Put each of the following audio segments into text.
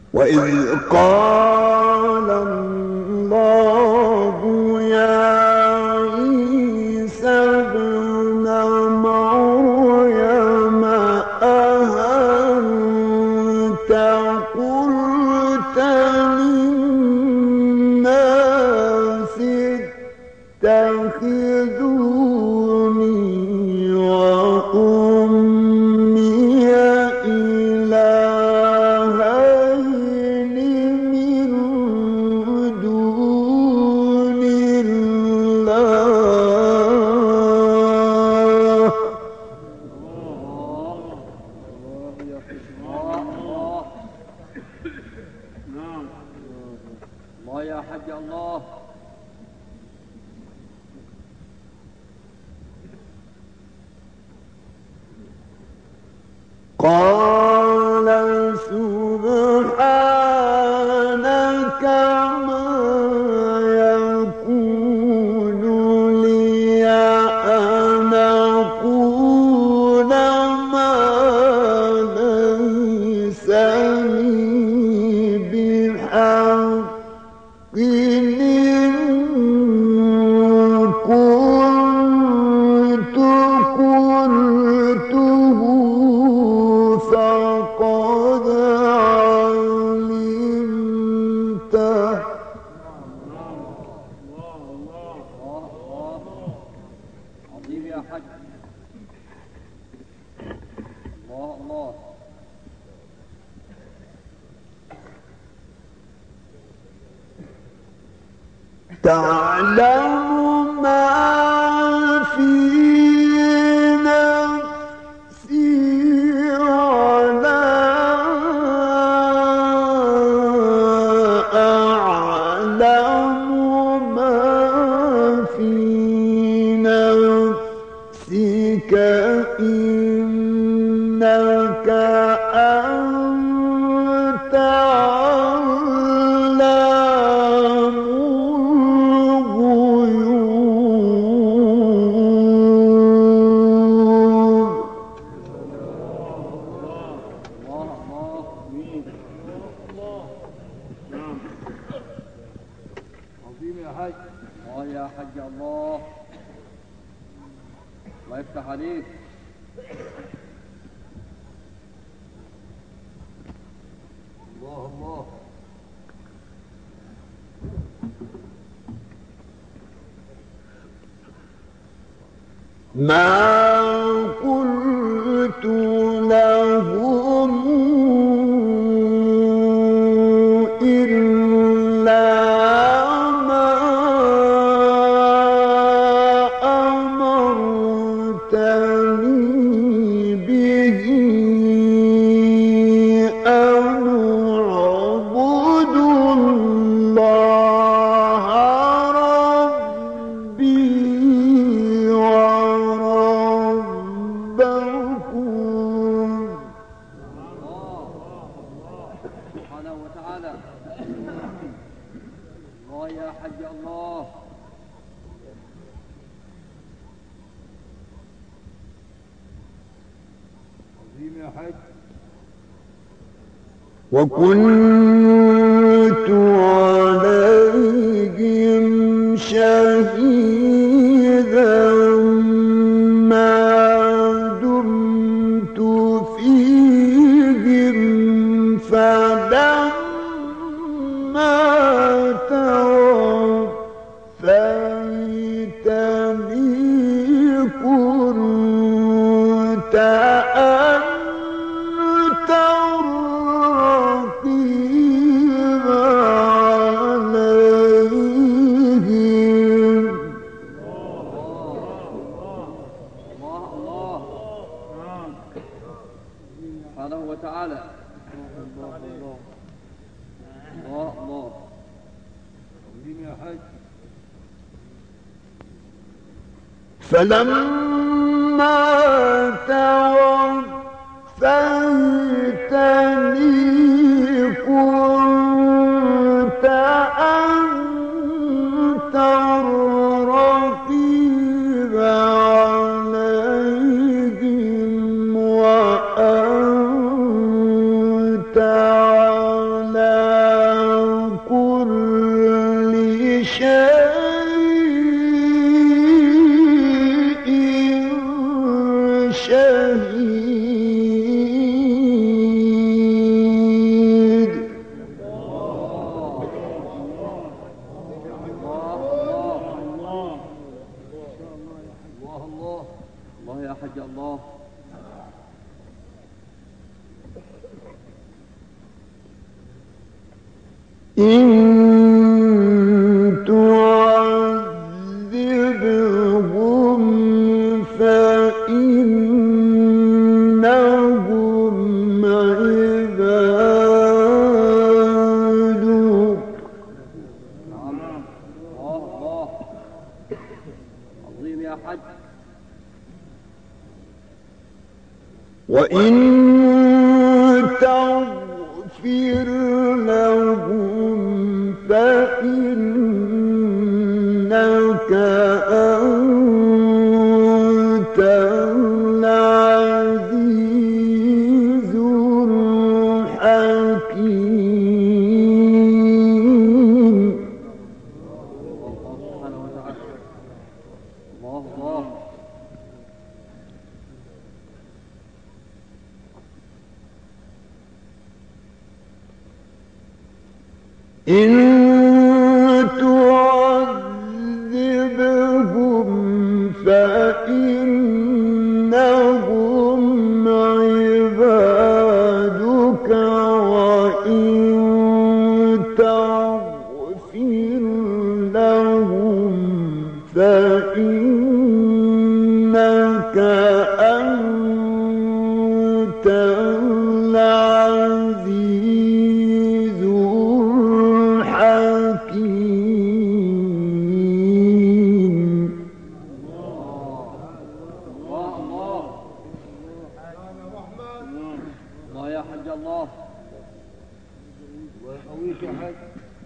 وإذ قال الله يا عيسى ابن مريم أأنت قلت للناس اتخذوني وأمي إلهين من دون الله الله يا حج الله. قال سبحانك ما يكون لي أن أقول ما ليس لي بحق إن كنت قلته فقد علمته. عظيم يا حج. الله الله. تعلم ما في نفسي ولا أعلم ما في نفسك إنك أنت علام الغيوب. عظيم يا حج. الله يا حج الله. الله يفتح عليك. الله الله. ما قلت لهم إلا ما أمرتني به أن أعبد الله ربي وربكم. سبحانه وتعالى. الله يا حج الله. عظيم يا حج. وكنت عليهم شهيدا ما دمت فيهم فلما توفيتني كنت أنت الرقيب عليهم. الله الله. سبحانه وتعالى. الله الله. عظيم يا حج. فلما توفيتني كنت أنت الرقيب عليهم وأنت على إن تعذبهم فإنهم عبادك. نعم. الله عظيم يا حج. وإن تغفر لهم فإنك أنت العزيز الحكيم. الله سبحانه وتعالى. الله إن تعذبهم فإنهم عبادك وإن تغفر لهم فإنك أنت العزيز الحكيم. الله يا حج الله. الله يقويك يا حج.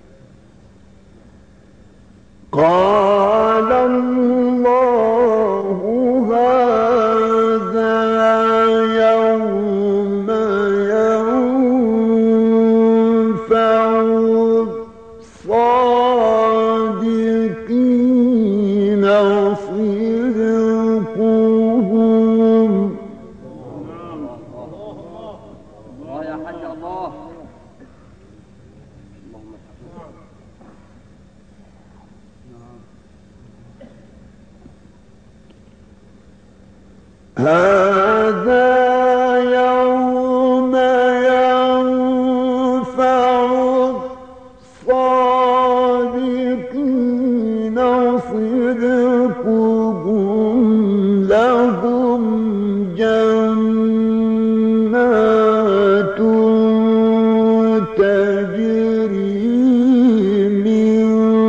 قال الله هذا يوم ينفع الصادقين صدقهم. الله يا حج الله. هذا يوم ينفع الصادقين صدقهم لهم جنات تجري من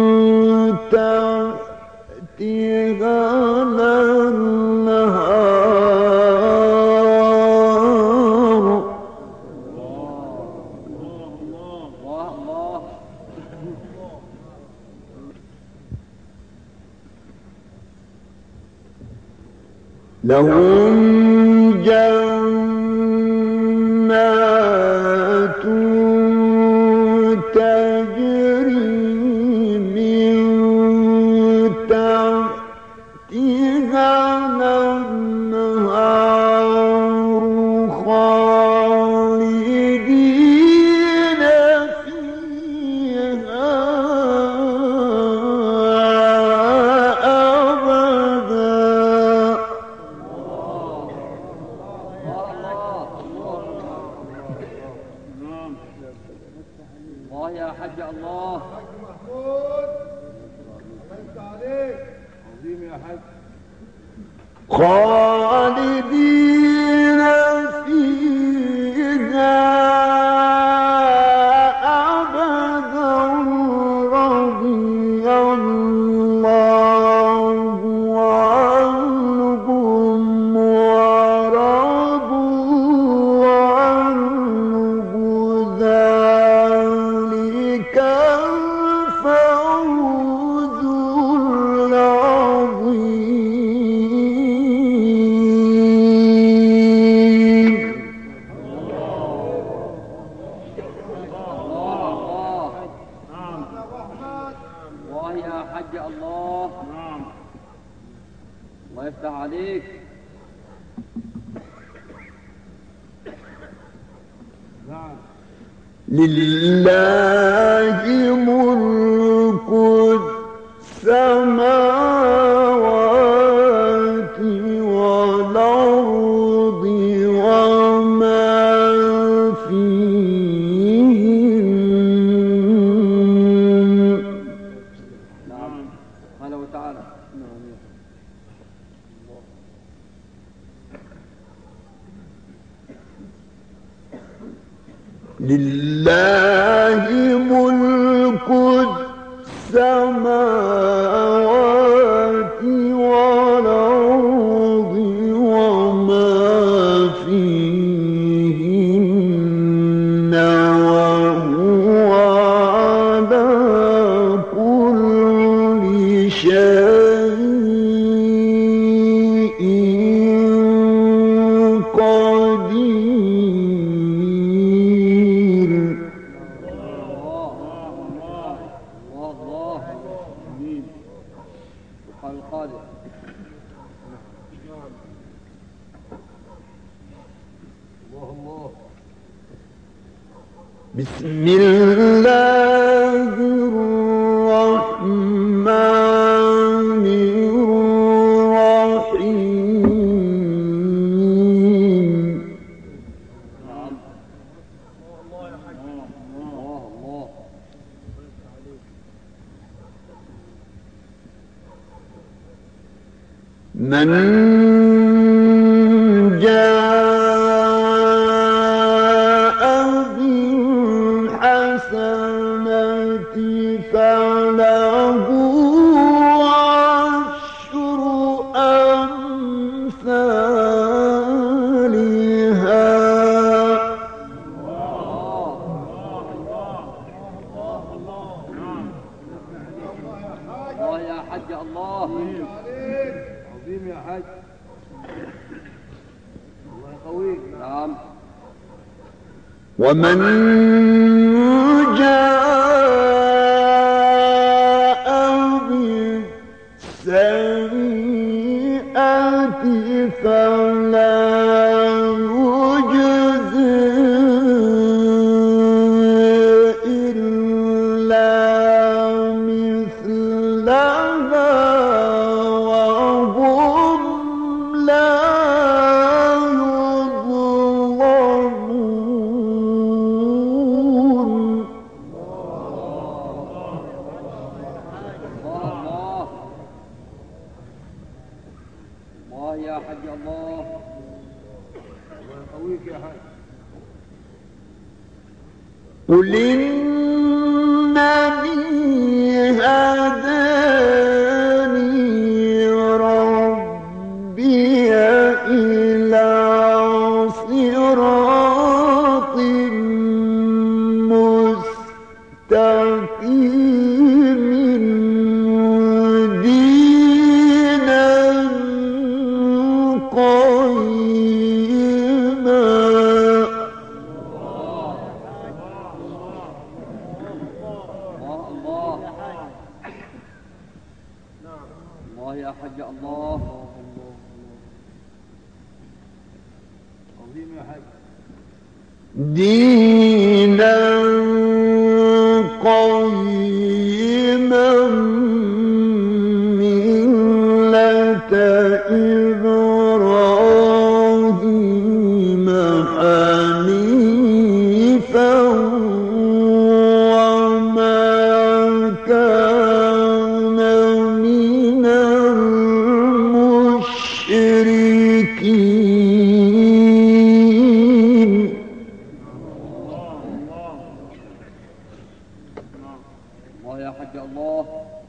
تحتها لهم جنات تجري من تحتها الأنهار خالدين فيها الله يا حج الله. عظيم يا حج. خالدين فيها أبدا رضي الله عنهم ورضوا عنه ذلك الفوز العظيم. الله يا حج الله. الله يفتح عليك. لله ملك السماوات والأرض وما فيهن لله ملك السماوات والأرض وما فيهن وهو على كل شيء قدير. الله امين. وقال القادر الله بسم الله الرحمن الرحيم. الله من جاء بالحسنة فله عشر أمثالها الله يا حج الله عظيم يا حج. الله يقويك. نعم. ومن جاء بالسيئة فلا يجزى إلا مثلها وهم لا يظلمون. الله يا حج الله. الله يقويك يا حج. قل إنني هداني ربي إلى صراط مستقيم دينا قيما. الله يا حج الله. عظيم يا حج. دينا قيما ملة إبراهيم حنيفا وما كان من المشركين. الله يا حج الله.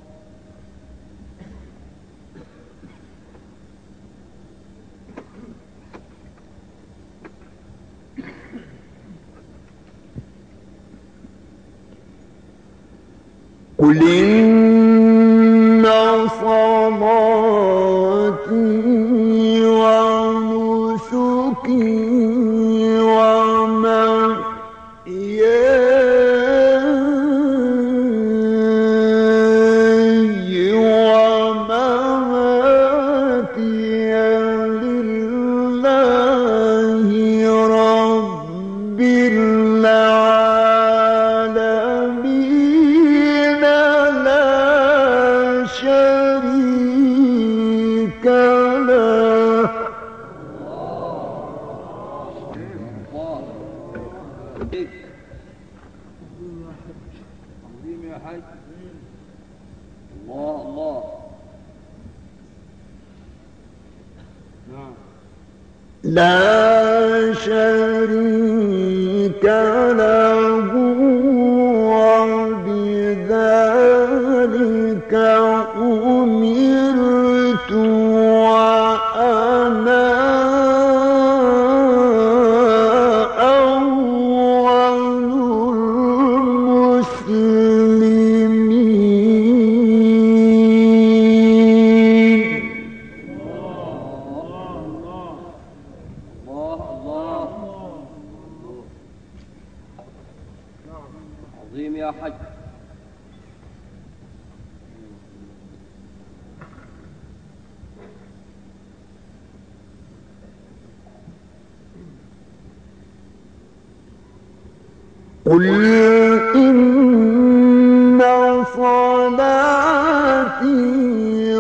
قل إن صلاتي ونسكي ومحياي ومماتي لله رب العالمين لا شريك له. عظيم يا حج. الله. نعم. لا شريك له عظيم يا حج. قل إن صلاتي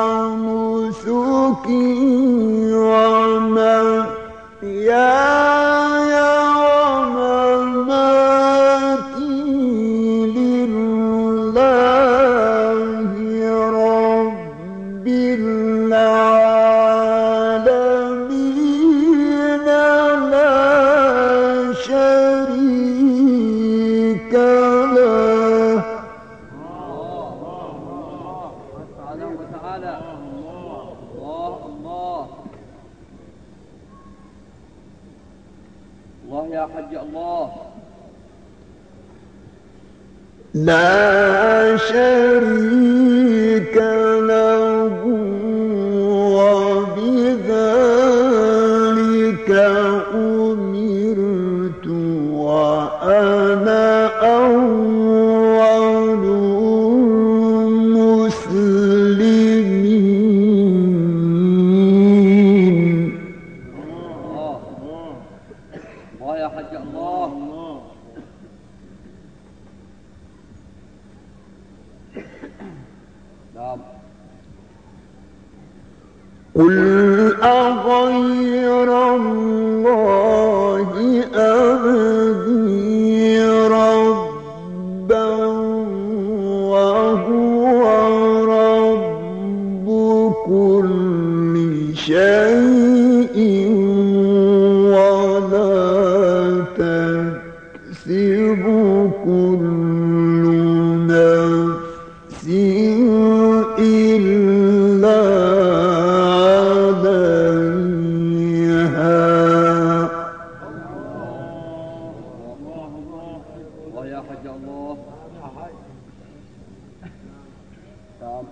ونسكي ومحياي ومماتي لله رب العالمين لا شريك له. سبحانه وتعالى. الله الله الله يا حج الله. لا شريك له وبذلك أمرت وأنا أول المسلمين. الله الله يا حج الله. نعم. قل أغير الله أبغي ربا وهو رب كل شيء ولا تكسب كل نفس إلا عليها. الله يا حج الله. نعم.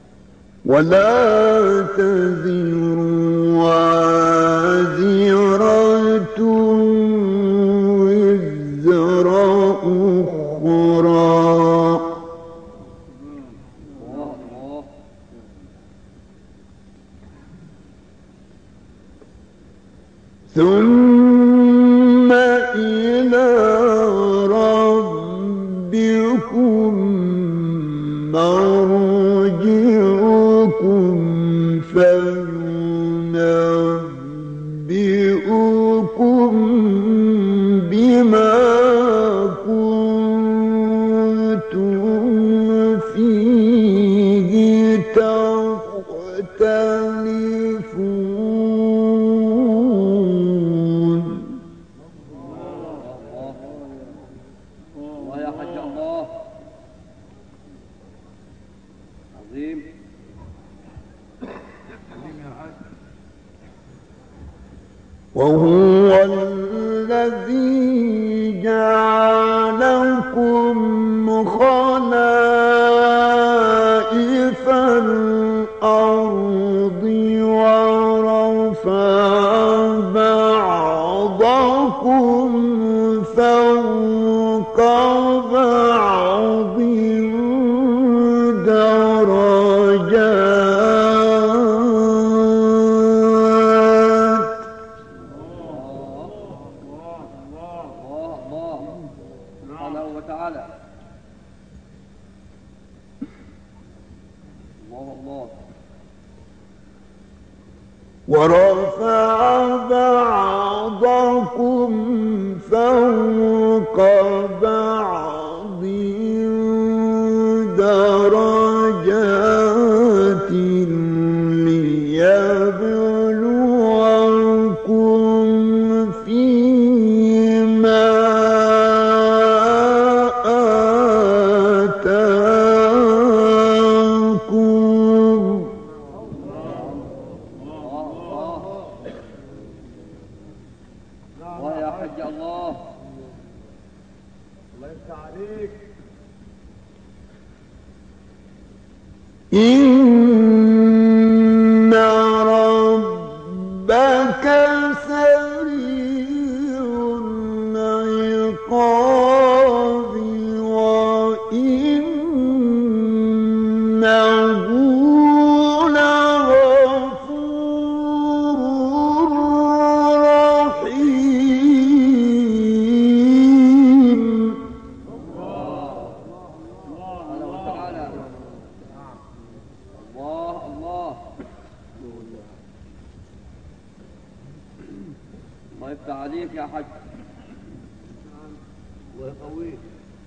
ولا تزر وازرة وزر أخرى. الله الله ثم إلى ربكم مرجعكم فينبئكم بما كنتم فيه تختلفون. الله يا حج الله. عظيم. وهو الذي جعلكم خلائف الأرض ورفع بعضكم فوق بعض درجات. الله سبحانه وتعالى. الله الله ورفع بعضكم فوق بعض درجات ليبلوكم فيما آتاكم. الله يا حج الله. الله يفتح عليك. إن ربك سريع العقاب يقويك.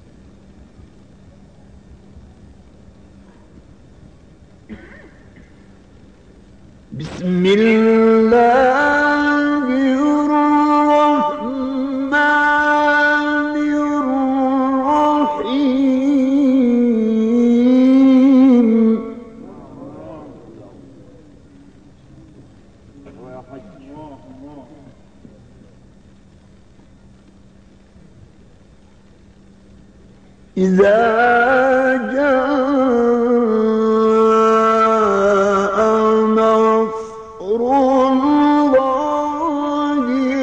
بسم الله الرحمن الرحيم ويا حج. إذا جاء نصر الله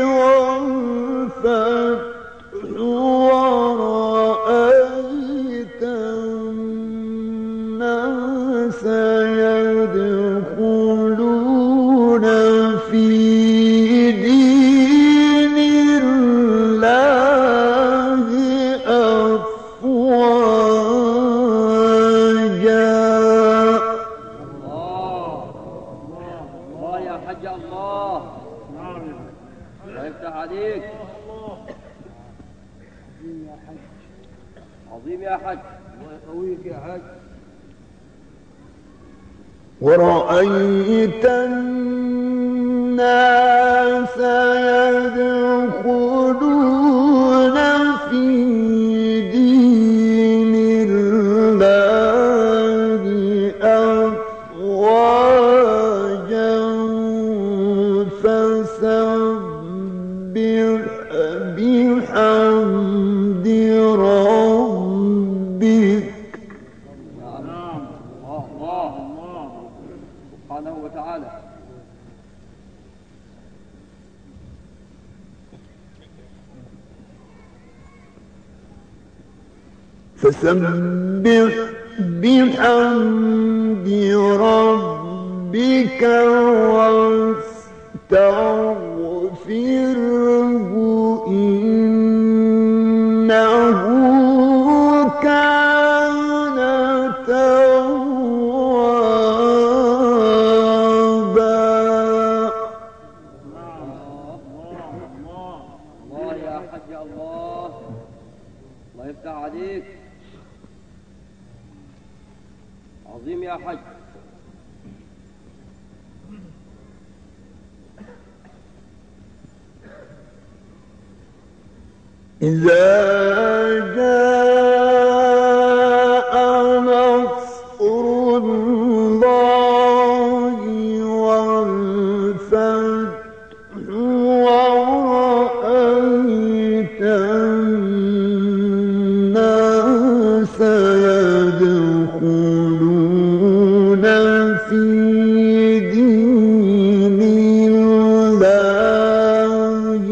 والفتح ورأيت الناس يدخلون في دين الله أفواجا. الله يا حج الله. الله يفتح عليك. عظيم يا حج. الله يقويك يا حج. ورأيت الناس يدخلون في دين الله أفواجا فسبح بحمد ربك. الله سبحانه وتعالى. فسبح بحمد ربك واستغفره إنه كان توابا. الله يا حج الله. الله يفتح عليك. عظيم يا حج. إذا جاء نصر الله والفتح ورأيت الناس يدخلون في دين الله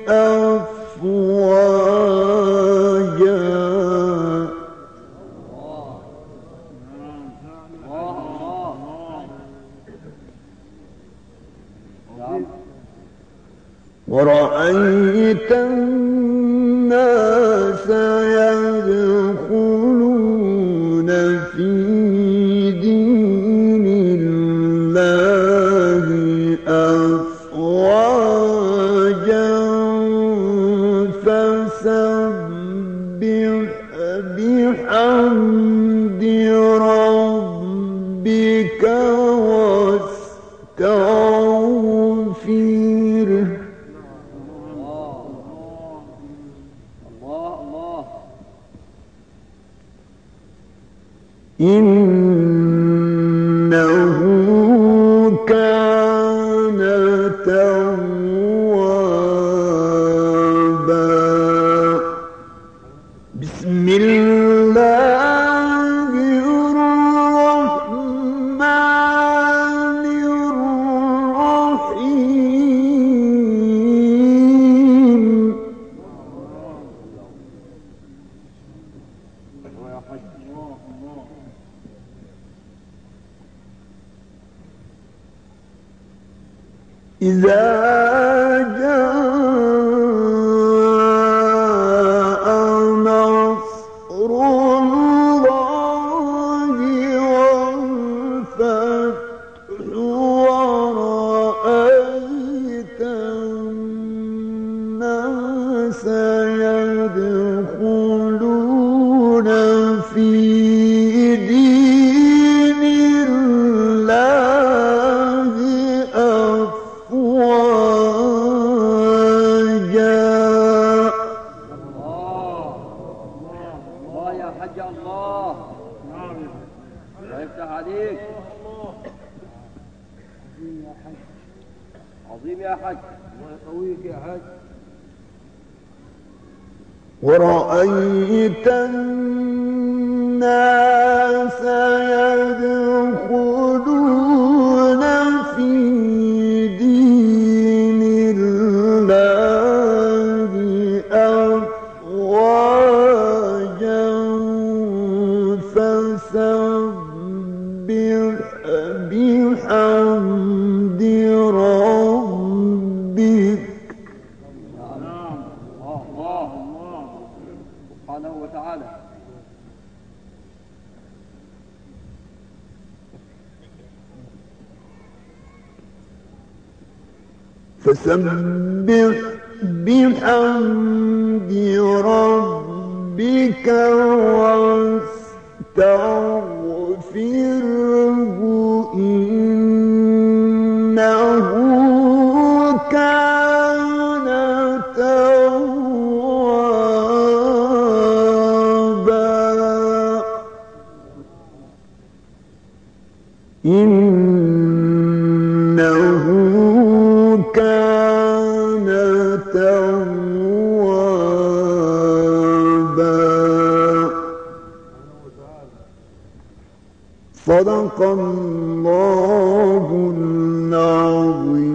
أفواجا. ورأيت الناس يدخلون في دين الله أفواجا فسبح بحمد ربك واستغفره. إنه كان توابا. بسم الله الرحمن الرحيم. إذا جاء نصر الله والفتح ورأيت الناس يدخلون في دين الله أفواجا. الله يا حج الله. الله يفتح عليك. عظيم يا حج. الله يقويك يا حج. ورأيت الناس يدخلون في دين الله أفواجا فسبح بحمد ربك. الله سبحانه وتعالى. فسبح بحمد ربك واستغفره إنه كان توابا. إنه كان توابا. صدق الله العظيم.